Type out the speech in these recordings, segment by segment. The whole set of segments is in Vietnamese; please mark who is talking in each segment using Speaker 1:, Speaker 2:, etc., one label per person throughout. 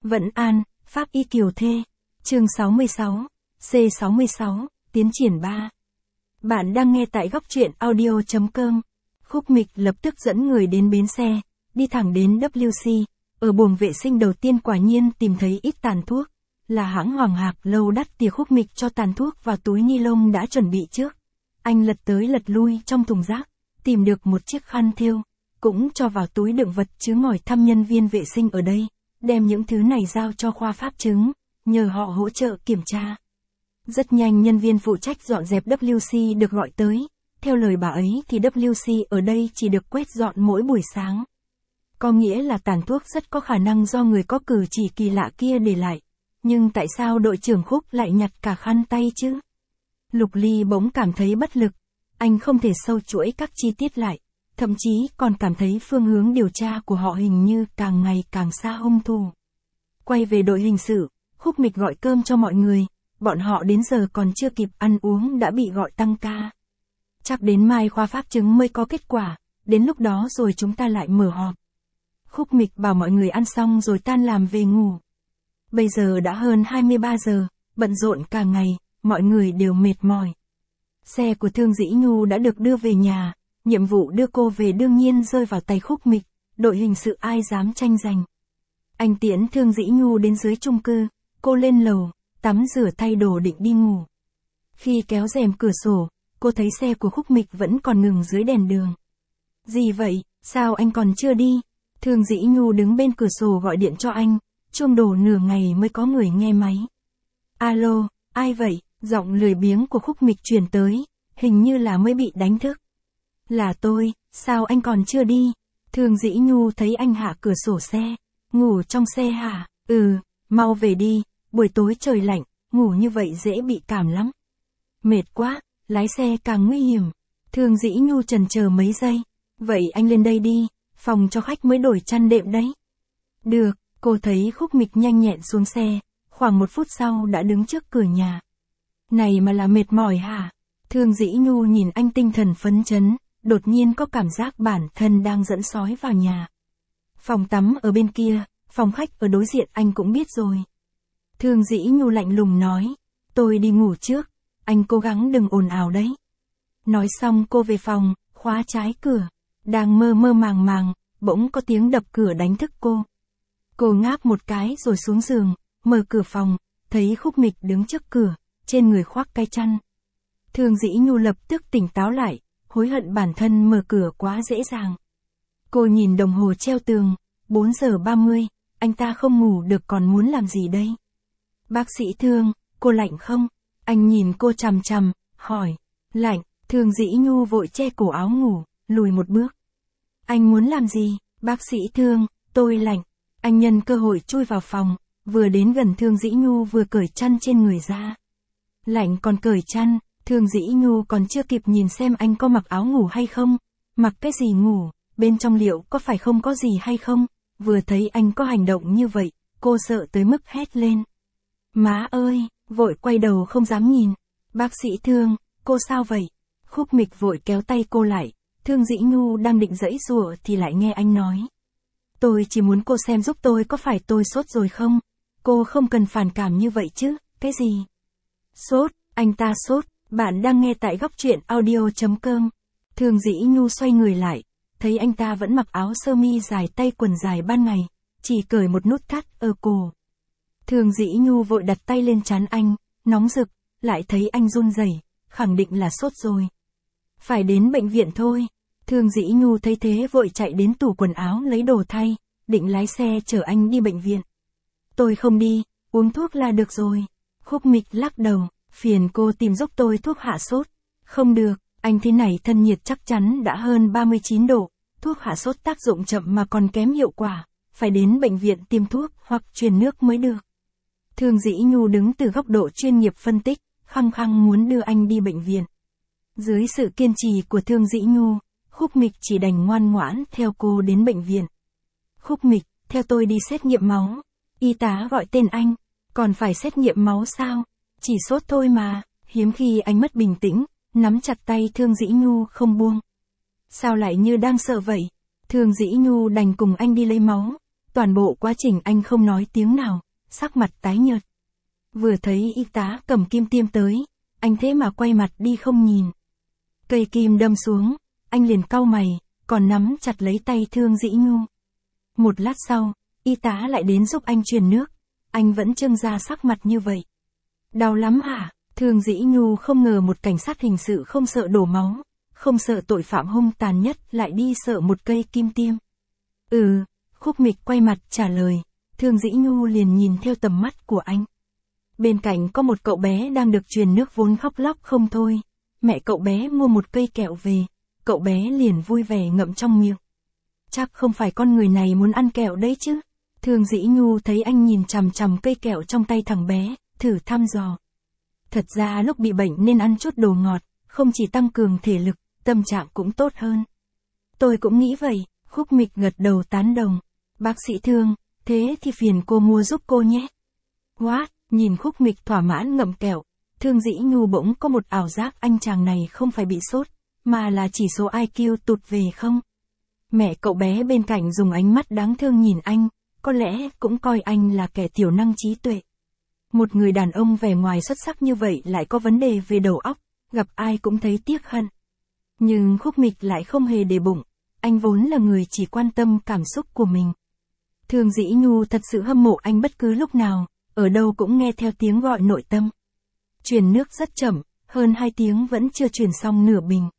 Speaker 1: Vẫn An, Pháp Y Kiều Thê. Chương 66, C66, tiến triển 3. Bạn đang nghe tại góc truyện audio.com. Khúc Mịch lập tức dẫn người đến bến xe, đi thẳng đến WC. Ở buồng vệ sinh đầu tiên quả nhiên tìm thấy ít tàn thuốc. Là hãng Hoàng Hạc Lâu đắt tìa. Khúc Mịch cho tàn thuốc vào túi ni lông đã chuẩn bị trước. Anh lật tới lật lui trong thùng rác, tìm được một chiếc khăn thêu, cũng cho vào túi đựng vật chứa ngòi thăm nhân viên vệ sinh ở đây. Đem những thứ này giao cho khoa pháp chứng, nhờ họ hỗ trợ kiểm tra. Rất nhanh nhân viên phụ trách dọn dẹp WC được gọi tới. Theo lời bà ấy thì WC ở đây chỉ được quét dọn mỗi buổi sáng. Có nghĩa là tàn thuốc rất có khả năng do người có cử chỉ kỳ lạ kia để lại. Nhưng tại sao đội trưởng Khúc lại nhặt cả khăn tay chứ? Lục Ly bỗng cảm thấy bất lực. Anh không thể sâu chuỗi các chi tiết lại. Thậm chí còn cảm thấy phương hướng điều tra của họ hình như càng ngày càng xa hung thủ. Quay về đội hình sự, Khúc Mịch gọi cơm cho mọi người. Bọn họ đến giờ còn chưa kịp ăn uống đã bị gọi tăng ca. Chắc đến mai khoa pháp chứng mới có kết quả, đến lúc đó rồi chúng ta lại mở họp. Khúc Mịch bảo mọi người ăn xong rồi tan làm về ngủ. Bây giờ đã hơn 23 giờ, bận rộn cả ngày, mọi người đều mệt mỏi. Xe của Thương Dĩ Nhu đã được đưa về nhà, nhiệm vụ đưa cô về đương nhiên rơi vào tay Khúc Mịch, đội hình sự ai dám tranh giành. Anh tiễn Thương Dĩ Nhu đến dưới chung cư, cô lên lầu, tắm rửa thay đồ định đi ngủ. Khi kéo rèm cửa sổ, cô thấy xe của Khúc Mịch vẫn còn ngừng dưới đèn đường. Gì vậy, sao anh còn chưa đi? Thương Dĩ Nhu đứng bên cửa sổ gọi điện cho anh, chuông đổ nửa ngày mới có người nghe máy. Alo, ai vậy? Giọng lười biếng của Khúc Mịch truyền tới, hình như là mới bị đánh thức. Là tôi, sao anh còn chưa đi? Thương Dĩ Nhu thấy anh hạ cửa sổ xe. Ngủ trong xe hả? Mau về đi, buổi tối trời lạnh, ngủ như vậy dễ bị cảm lắm. Mệt quá, lái xe càng nguy hiểm. Thương Dĩ Nhu chần chờ mấy giây. Vậy anh lên đây đi, phòng cho khách mới đổi chăn đệm đấy. Được, cô thấy Khúc Mịch nhanh nhẹn xuống xe, khoảng 1 phút sau đã đứng trước cửa nhà. Này mà là mệt mỏi hả? Thương Dĩ Nhu nhìn anh tinh thần phấn chấn, đột nhiên có cảm giác bản thân đang dẫn sói vào nhà. Phòng tắm ở bên kia, phòng khách ở đối diện anh cũng biết rồi. Thương Dĩ Nhu lạnh lùng nói, tôi đi ngủ trước, anh cố gắng đừng ồn ào đấy. Nói xong cô về phòng, khóa trái cửa, đang mơ mơ màng màng, bỗng có tiếng đập cửa đánh thức cô. Cô ngáp một cái rồi xuống giường, mở cửa phòng, thấy Khúc Mịch đứng trước cửa, trên người khoác cái chăn. Thương Dĩ Nhu lập tức tỉnh táo lại, hối hận bản thân mở cửa quá dễ dàng. Cô nhìn đồng hồ treo tường, 4 giờ 30, anh ta không ngủ được còn muốn làm gì đây? Bác sĩ Thương, cô lạnh không? Anh nhìn cô chằm chằm, hỏi. Lạnh. Thương Dĩ Nhu vội che cổ áo ngủ, lùi một bước. Anh muốn làm gì? Bác sĩ Thương, tôi lạnh. Anh nhân cơ hội chui vào phòng, vừa đến gần Thương Dĩ Nhu vừa cởi chăn trên người ra. Lạnh còn cởi chăn, Thương Dĩ Nhu còn chưa kịp nhìn xem anh có mặc áo ngủ hay không. Mặc cái gì ngủ, bên trong liệu có phải không có gì hay không? Vừa thấy anh có hành động như vậy, cô sợ tới mức hét lên. Má ơi, vội quay đầu không dám nhìn. Bác sĩ Thương, cô sao vậy? Khúc Mịch vội kéo tay cô lại. Thương Dĩ Nhu đang định giãy giụa thì lại nghe anh nói. Tôi chỉ muốn cô xem giúp tôi có phải tôi sốt rồi không? Cô không cần phản cảm như vậy chứ, cái gì? Sốt, anh ta sốt, bạn đang nghe tại góc truyện audio.com. Thương Dĩ Nhu xoay người lại, thấy anh ta vẫn mặc áo sơ mi dài tay quần dài ban ngày, chỉ cởi một nút thắt ở cổ. Thương Dĩ Nhu vội đặt tay lên trán anh, nóng rực, lại thấy anh run rẩy, khẳng định là sốt rồi. Phải đến bệnh viện thôi. Thương Dĩ Nhu thấy thế vội chạy đến tủ quần áo lấy đồ thay, định lái xe chở anh đi bệnh viện. Tôi không đi, uống thuốc là được rồi. Khúc Mịch lắc đầu, phiền cô tìm giúp tôi thuốc hạ sốt. Không được, anh thế này thân nhiệt chắc chắn đã hơn 39 độ, thuốc hạ sốt tác dụng chậm mà còn kém hiệu quả, phải đến bệnh viện tiêm thuốc hoặc truyền nước mới được. Thương Dĩ Nhu đứng từ góc độ chuyên nghiệp phân tích, khăng khăng muốn đưa anh đi bệnh viện. Dưới sự kiên trì của Thương Dĩ Nhu, Khúc Mịch chỉ đành ngoan ngoãn theo cô đến bệnh viện. Khúc Mịch, theo tôi đi xét nghiệm máu. Y tá gọi tên anh, còn phải xét nghiệm máu sao? Chỉ sốt thôi mà. Hiếm khi anh mất bình tĩnh, nắm chặt tay Thương Dĩ Nhu không buông. Sao lại như đang sợ vậy? Thương Dĩ Nhu đành cùng anh đi lấy máu. Toàn bộ quá trình anh không nói tiếng nào, sắc mặt tái nhợt. Vừa thấy y tá cầm kim tiêm tới, anh thế mà quay mặt đi không nhìn. Cây kim đâm xuống, anh liền cau mày, còn nắm chặt lấy tay Thương Dĩ Nhu. Một lát sau, y tá lại đến giúp anh truyền nước, anh vẫn trưng ra sắc mặt như vậy. Đau lắm hả? Thương Dĩ Nhu không ngờ một cảnh sát hình sự không sợ đổ máu, không sợ tội phạm hung tàn nhất lại đi sợ một cây kim tiêm. Khúc Mịch quay mặt trả lời, Thương Dĩ Nhu liền nhìn theo tầm mắt của anh. Bên cạnh có một cậu bé đang được truyền nước vốn khóc lóc không thôi. Mẹ cậu bé mua một cây kẹo về, cậu bé liền vui vẻ ngậm trong miệng. Chắc không phải con người này muốn ăn kẹo đấy chứ. Thương Dĩ Nhu thấy anh nhìn chằm chằm cây kẹo trong tay thằng bé, thử thăm dò. Thật ra lúc bị bệnh nên ăn chút đồ ngọt, không chỉ tăng cường thể lực, tâm trạng cũng tốt hơn. Tôi cũng nghĩ vậy, Khúc Mịch gật đầu tán đồng. Bác sĩ Thương, thế thì phiền cô mua giúp cô nhé. What? Nhìn Khúc Mịch thỏa mãn ngậm kẹo, Thương Dĩ Nhu bỗng có một ảo giác anh chàng này không phải bị sốt, mà là chỉ số IQ tụt về không. Mẹ cậu bé bên cạnh dùng ánh mắt đáng thương nhìn anh, có lẽ cũng coi anh là kẻ thiểu năng trí tuệ. Một người đàn ông vẻ ngoài xuất sắc như vậy lại có vấn đề về đầu óc, gặp ai cũng thấy tiếc hận. Nhưng Khúc Mịch lại không hề để bụng, anh vốn là người chỉ quan tâm cảm xúc của mình. Thương Dĩ Nhu thật sự hâm mộ anh bất cứ lúc nào, ở đâu cũng nghe theo tiếng gọi nội tâm. Truyền nước rất chậm, hơn 2 tiếng vẫn chưa truyền xong nửa bình.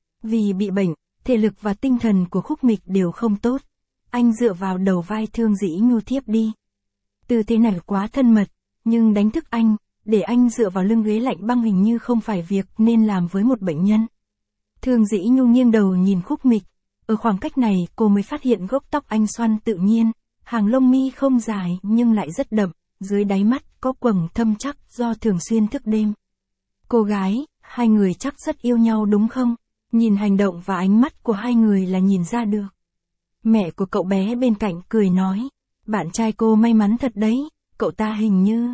Speaker 1: Vì bị bệnh, thể lực và tinh thần của Khúc Mịch đều không tốt. Anh dựa vào đầu vai Thương Dĩ Nhu thiếp đi. Tư thế này quá thân mật, nhưng đánh thức anh, để anh dựa vào lưng ghế lạnh băng hình như không phải việc nên làm với một bệnh nhân. Thương Dĩ Nhu nghiêng đầu nhìn Khúc Mịch. Ở khoảng cách này cô mới phát hiện gốc tóc anh xoăn tự nhiên, hàng lông mi không dài nhưng lại rất đậm, dưới đáy mắt có quầng thâm chắc do thường xuyên thức đêm. Cô gái, hai người chắc rất yêu nhau đúng không? Nhìn hành động và ánh mắt của hai người là nhìn ra được. Mẹ của cậu bé bên cạnh cười nói, bạn trai cô may mắn thật đấy, cậu ta hình như...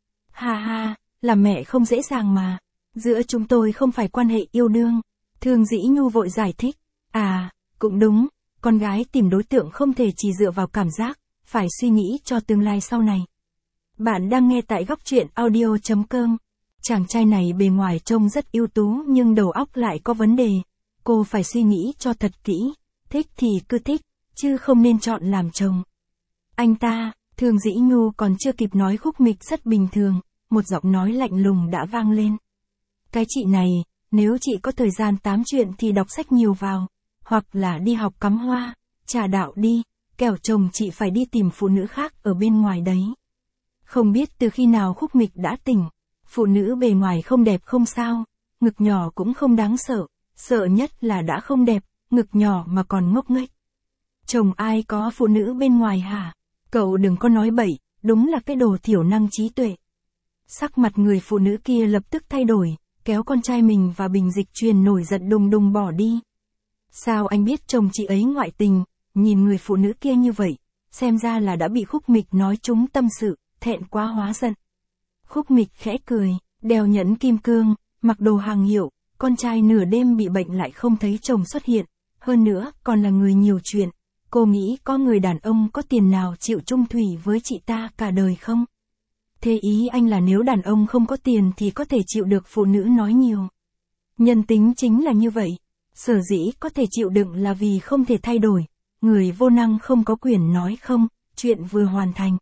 Speaker 1: Ha ha, làm mẹ không dễ dàng mà, giữa chúng tôi không phải quan hệ yêu đương. Thương Dĩ Nhu vội giải thích, cũng đúng, con gái tìm đối tượng không thể chỉ dựa vào cảm giác, phải suy nghĩ cho tương lai sau này. Bạn đang nghe tại góc truyện audio.com. Chàng trai này bề ngoài trông rất ưu tú nhưng đầu óc lại có vấn đề. Cô phải suy nghĩ cho thật kỹ, thích thì cứ thích, chứ không nên chọn làm chồng. Anh ta, Thương Dĩ Nhu còn chưa kịp nói Khúc Mịch rất bình thường, một giọng nói lạnh lùng đã vang lên. Cái chị này, nếu chị có thời gian tám chuyện thì đọc sách nhiều vào, hoặc là đi học cắm hoa, trà đạo đi, kẻo chồng chị phải đi tìm phụ nữ khác ở bên ngoài đấy. Không biết từ khi nào Khúc Mịch đã tỉnh, phụ nữ bề ngoài không đẹp không sao, ngực nhỏ cũng không đáng sợ, sợ nhất là đã không đẹp, ngực nhỏ mà còn ngốc nghếch. Chồng ai có phụ nữ bên ngoài hả? Cậu đừng có nói bậy, đúng là cái đồ thiểu năng trí tuệ. Sắc mặt người phụ nữ kia lập tức thay đổi, kéo con trai mình và bình dịch truyền nổi giận đùng đùng bỏ đi. Sao anh biết chồng chị ấy ngoại tình? Nhìn người phụ nữ kia như vậy, xem ra là đã bị Khúc Mịch nói trúng tâm sự, thẹn quá hóa giận. Khúc Mịch khẽ cười, đeo nhẫn kim cương, mặc đồ hàng hiệu, con trai nửa đêm bị bệnh lại không thấy chồng xuất hiện, hơn nữa còn là người nhiều chuyện. Cô nghĩ có người đàn ông có tiền nào chịu chung thủy với chị ta cả đời không? Thế ý anh là nếu đàn ông không có tiền thì có thể chịu được phụ nữ nói nhiều. Nhân tính chính là như vậy, sở dĩ có thể chịu đựng là vì không thể thay đổi, người vô năng không có quyền nói không, chuyện vừa hoàn thành.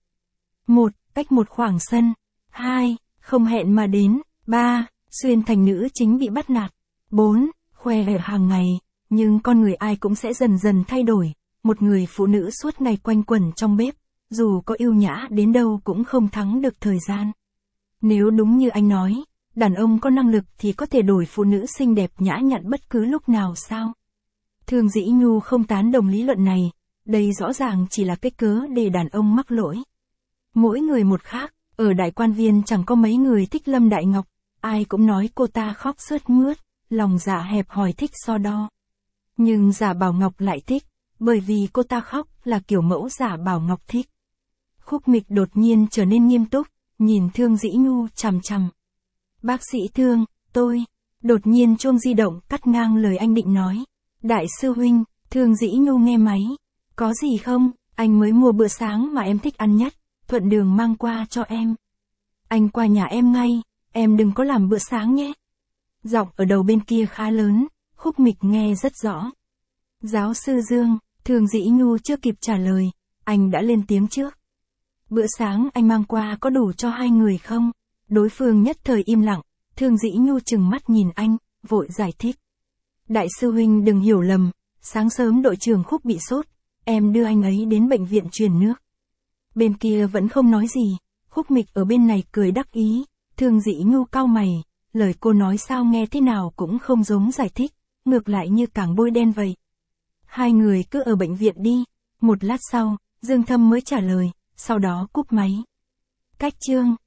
Speaker 1: 1. Cách một khoảng sân. 2. Không hẹn mà đến. 3. Xuyên thành nữ chính bị bắt nạt. 4. Khoe ở hàng ngày, nhưng con người ai cũng sẽ dần dần thay đổi. Một người phụ nữ suốt ngày quanh quẩn trong bếp, dù có yêu nhã đến đâu cũng không thắng được thời gian. Nếu đúng như anh nói, đàn ông có năng lực thì có thể đổi phụ nữ xinh đẹp nhã nhặn bất cứ lúc nào sao? Thương Dĩ Nhu không tán đồng lý luận này, đây rõ ràng chỉ là cái cớ để đàn ông mắc lỗi. Mỗi người một khác, ở Đại Quan Viên chẳng có mấy người thích Lâm Đại Ngọc, ai cũng nói cô ta khóc sướt mướt, lòng dạ hẹp hòi thích so đo. Nhưng Giả Bảo Ngọc lại thích, bởi vì cô ta khóc là kiểu mẫu Giả Bảo Ngọc thích. Khúc Mịch đột nhiên trở nên nghiêm túc, nhìn Thương Dĩ Nhu chằm chằm. Bác sĩ Thương, tôi... Đột nhiên chuông di động cắt ngang lời anh định nói. Đại sư huynh, Thương Dĩ Nhu nghe máy. Có gì không? Anh mới mua bữa sáng mà em thích ăn nhất, thuận đường mang qua cho em. Anh qua nhà em ngay, em đừng có làm bữa sáng nhé. Giọng ở đầu bên kia khá lớn, Khúc Mịch nghe rất rõ. Giáo sư Dương, Thường Dĩ Nhu chưa kịp trả lời, anh đã lên tiếng trước. Bữa sáng anh mang qua có đủ cho 2 người không? Đối phương nhất thời im lặng, Thường Dĩ Nhu trừng mắt nhìn anh, vội giải thích. Đại sư huynh đừng hiểu lầm, sáng sớm đội trưởng Khúc bị sốt, em đưa anh ấy đến bệnh viện truyền nước. Bên kia vẫn không nói gì, Khúc Mịch ở bên này cười đắc ý, Thường Dĩ Nhu cau mày, lời cô nói sao nghe thế nào cũng không giống giải thích, ngược lại như càng bôi đen vậy. 2 người cứ ở bệnh viện đi, một lát sau, Dương Thâm mới trả lời, sau đó cúp máy. Cách chương